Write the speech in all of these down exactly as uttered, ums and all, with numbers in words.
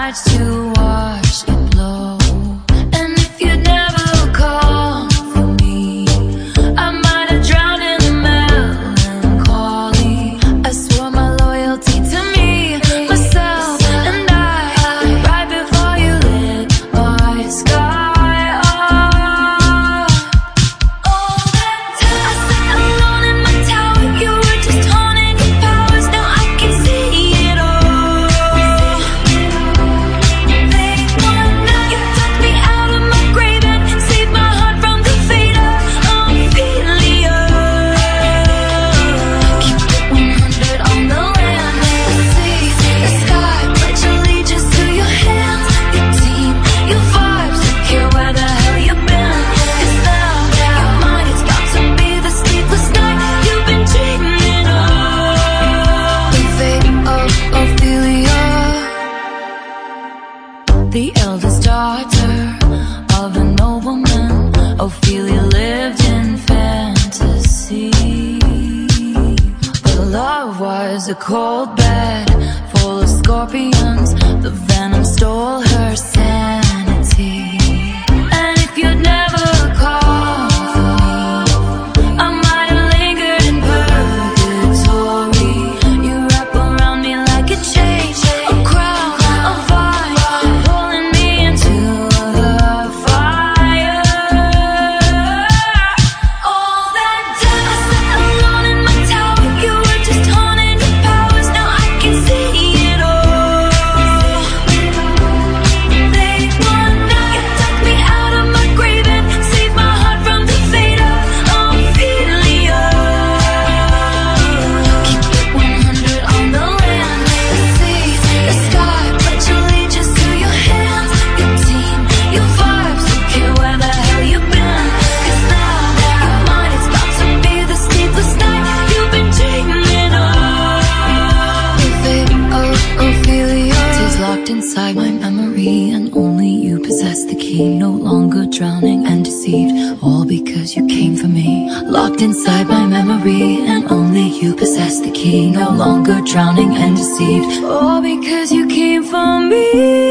nights to watch it blow. And if you'd never call for me, I might have drowned in the melancholy. I swore my loyalty to me, myself, and I, right before you lit my sky up. All that time I sat alone in my tower, you were just haunting your powers. Now I can see it all. Late one night, you took me out of my grave and saved my heart from the fate of Ophelia. Keep it one hundred on the land, the sea, the sky. Pledge allegiance to your hands, your team, your vibes. Don't care where the hell you've been. It's now, your mind, it's got to be the sleepless night you've been dreaming of. The fate of Ophelia, the eldest daughter of a nobleman. Ophelia lived in fantasy, but love was a cold bed full of scorpions. The venom stole her sanity. And if you'd never call for me, I might have lingered in purgatory. You wrap around me like a chain, a crown, a vine, pulling me into the fire. All that time I sat alone in my tower, you were just haunting your powers. Now I can see it all. Late one night, you took me out of my grave and saved my heart from the fate of Ophelia. Keep it one hundred on the land, the sea, the sky. Pledge allegiance to your hands, your team, your vibes. Don't care where the hell you've been. 'Cause now, your mind, it's got to be the sleepless night you've been dreaming of. The fate of Ophelia is locked inside my memory, and only you possess the key. No longer drowning and deceived, all because you came for me. Locked inside my memory, and only you possess the key. No longer drowning and deceived, all because you came for me.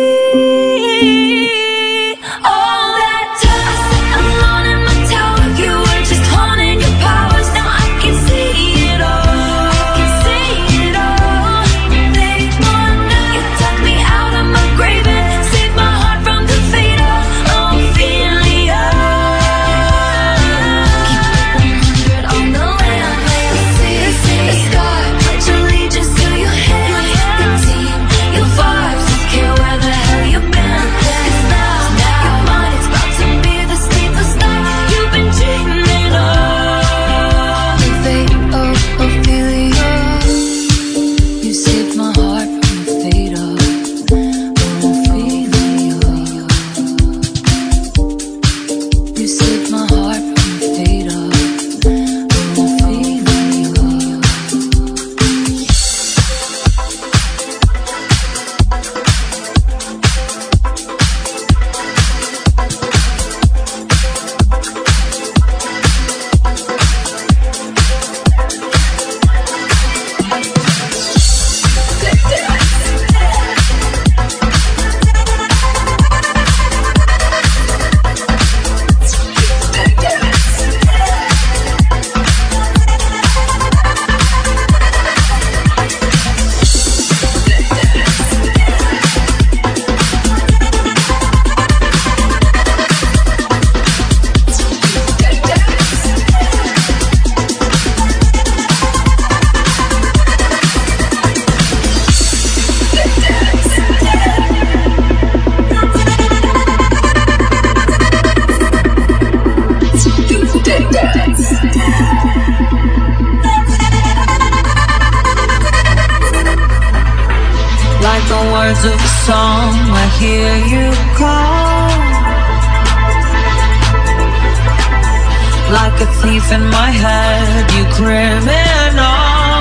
All that time I sat alone in my tower, you were just haunting your powers. Now I can see it all. I can see it all. Late one night, you took me out of my grave and saved my heart from the fate of Ophelia. Keep it one hundred on the land, the sea, the sky. Pledge allegiance to your hands, your team, your vibes. Don't care where the hell you've been. 'Cause now, your mind, it's about to be the sleepless night you've been dreaming of. The fate of Ophelia, you saved my heart from the fate of Ophelia. You saved my heart from the fate of Ophelia. Like the words of a song, I hear you call. Like a thief in my head, you criminal.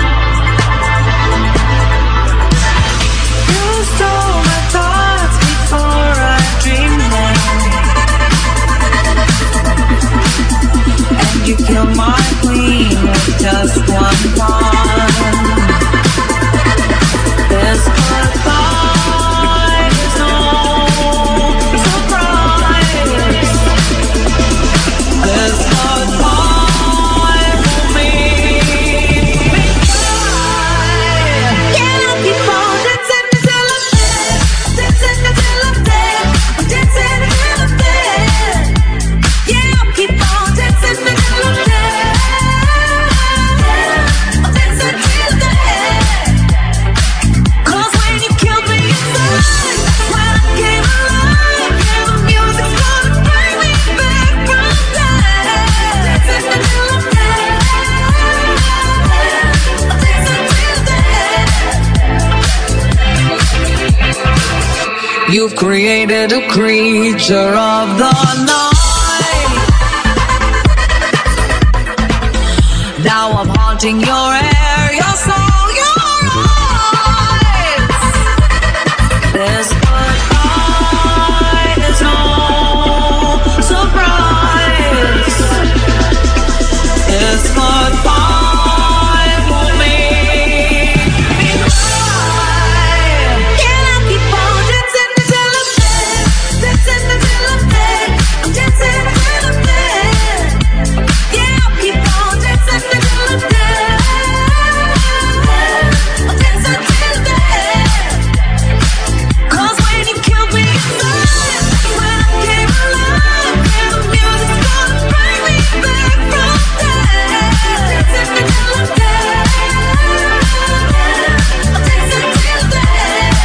You stole my thoughts before I dreamed them, and you killed my queen with just one pawn. This goodbye You've created a creature of the night. Now I'm haunting your air, your soul, your eyes. This goodbye is no surprise. This goodbye for me. Can I keep on dancing until I'm dead? Dancing until I'm dead. I'm dancing until I'm dead. Yeah, I'll keep on dancing until I'm dead. I'll dance until I'm dead. 'Cause when you killed me inside, when I came alive, and the music's gonna bring me back from death. Dancing until I'm dead. I'll dance until I'm dead.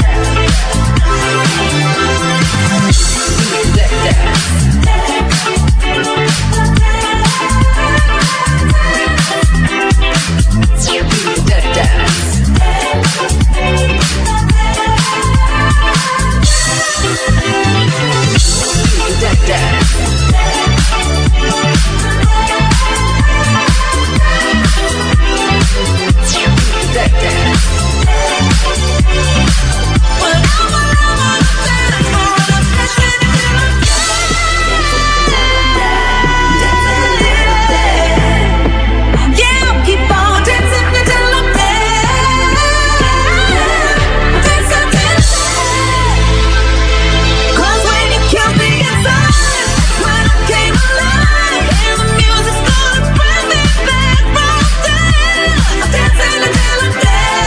Yeah, I'll keep on dancing until I'm dead. Dance until I'm dead. 'Cause when you killed me inside, when I came alive, and the music's gonna bring me back from death. I'm dancing until I'm dead.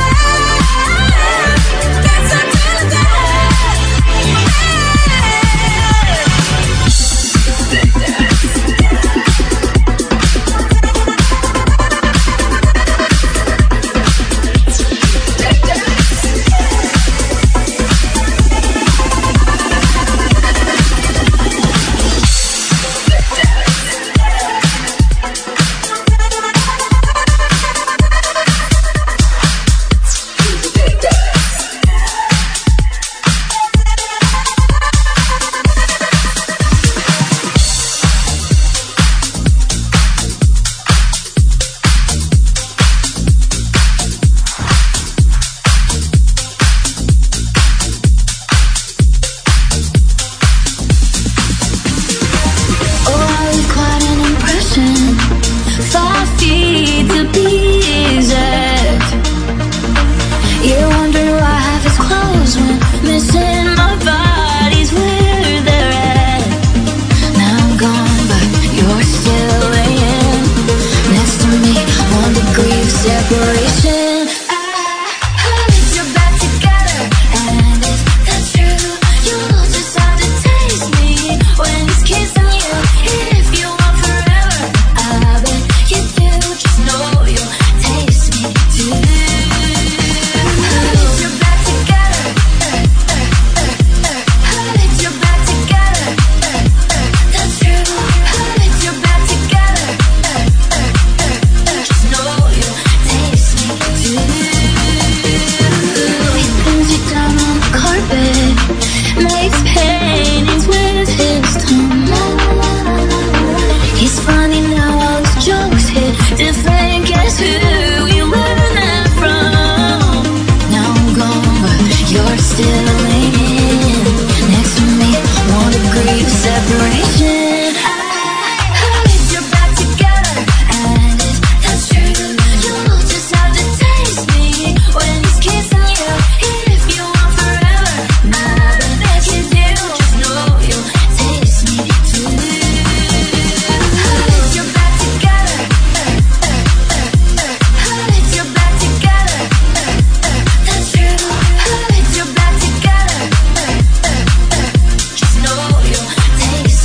Dance until I'm dead. Oh, I leave quite an impression. Five feet to be exact. You're wondering why half is closed when missing my body's where they're at. Now I'm gone, but you're still laying next to me. One degree of separation. I hold your back together, and if that's true, you'll just have to taste me when he's kissing you. If you want forever, I bet you do. Just know you'll taste me too. Hold your back together, hold your back together. That's true. Hold your back together. Just know you'll taste me too. He pins you down on the carpet, makes paintings with his tongue. He's funny now, all his jokes hit different. Guess who you learned that from? Now I'm gone, but you're still laying next to me. One degree of separation. I hold your back together, and if that's true, you'll just have to taste me when he's kissing you. If you want forever, I bet you do. Just know you'll taste me too. Hold your back together, hold your back together. That's true. Hold your back together. Just know you'll taste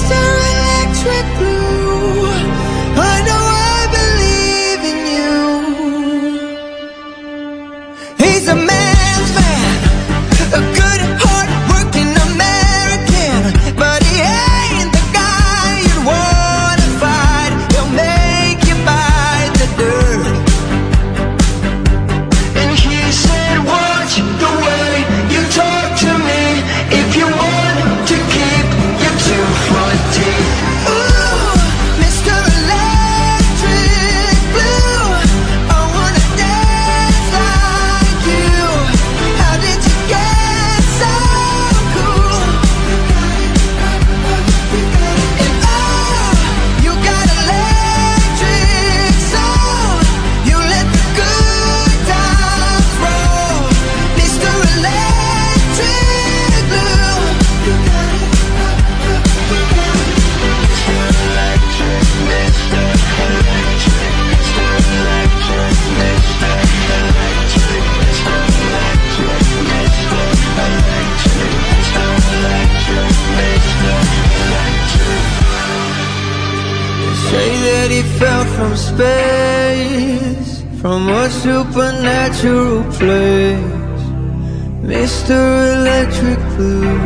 From space, from a supernatural place, Mister Electric Blue,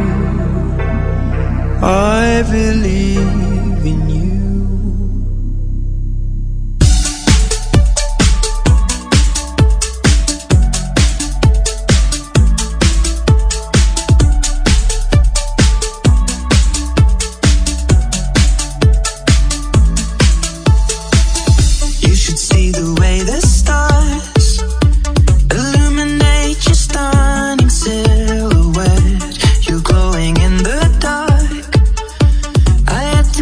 I believe in you. Silhouette, you're glowing in the dark. I had to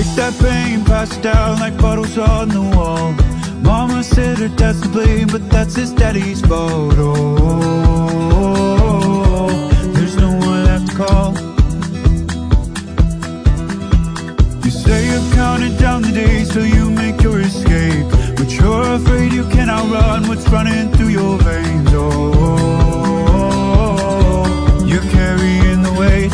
Take that pain, pass it down like bottles on the wall. Mama said her dad's to blame, but that's his daddy's fault. Oh, there's no one left to call. You say you're counting down the days till you make your escape, but you're afraid you cannot run what's running through your veins. Oh, you're carrying the weight.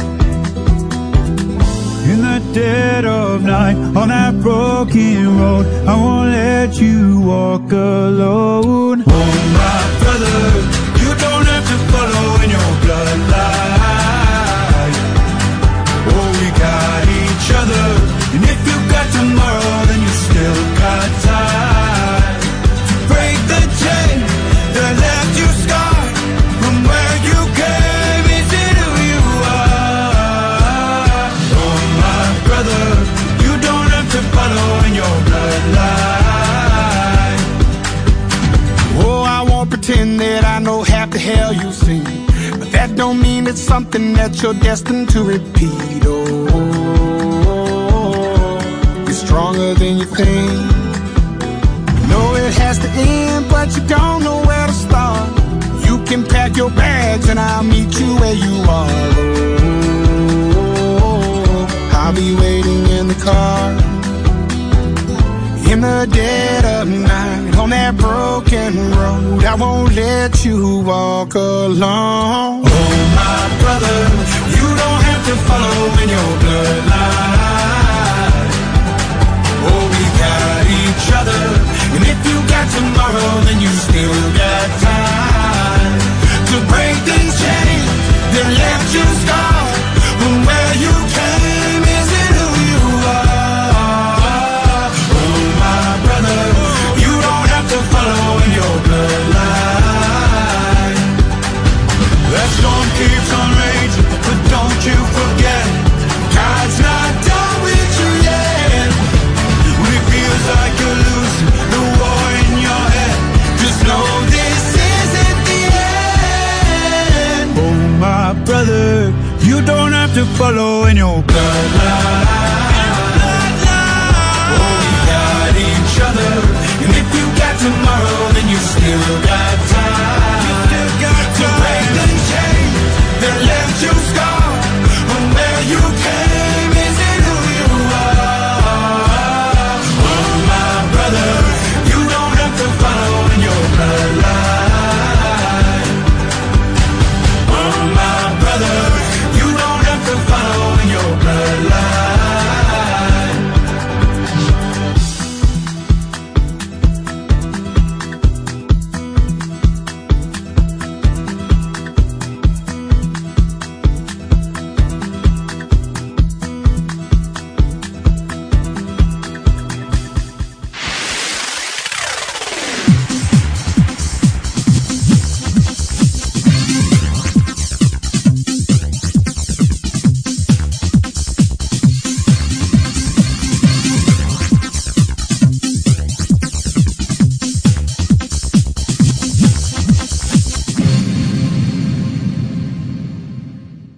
In the dead of night, on that broken road, I won't let you walk alone. Oh my brother, you don't have to follow in your bloodline. Oh, we got each other, and if you got tomorrow, then you still got time to break the chain that left you scarred from where you came. Is it who you are? Oh my brother, you don't have to follow in your bloodline. Oh, I won't pretend that I know half the hell you've seen, but that don't mean it's something that you're destined to repeat. Oh, you're stronger than you think. You know it has to end, but you don't know where to start. You can pack your bags and I'll meet you where you are. Oh, I'll be waiting in the car. In the dead of night, on that broken road, I won't let you walk alone. Oh my brother, you don't have to follow in your bloodline. Oh, we got each other, and if you got tomorrow, then you still got time to break these chains that left you scarred from where you came. Is it who you are? Oh my brother, you don't have to follow in your bloodline. That storm keeps on raging, but don't you forget, God's not done with you yet. When it feels like you're losing the war in your head, just know this isn't the end. Oh my brother, you don't have to follow in your bloodline. Oh, we got each other, and if you got tomorrow, then you still got time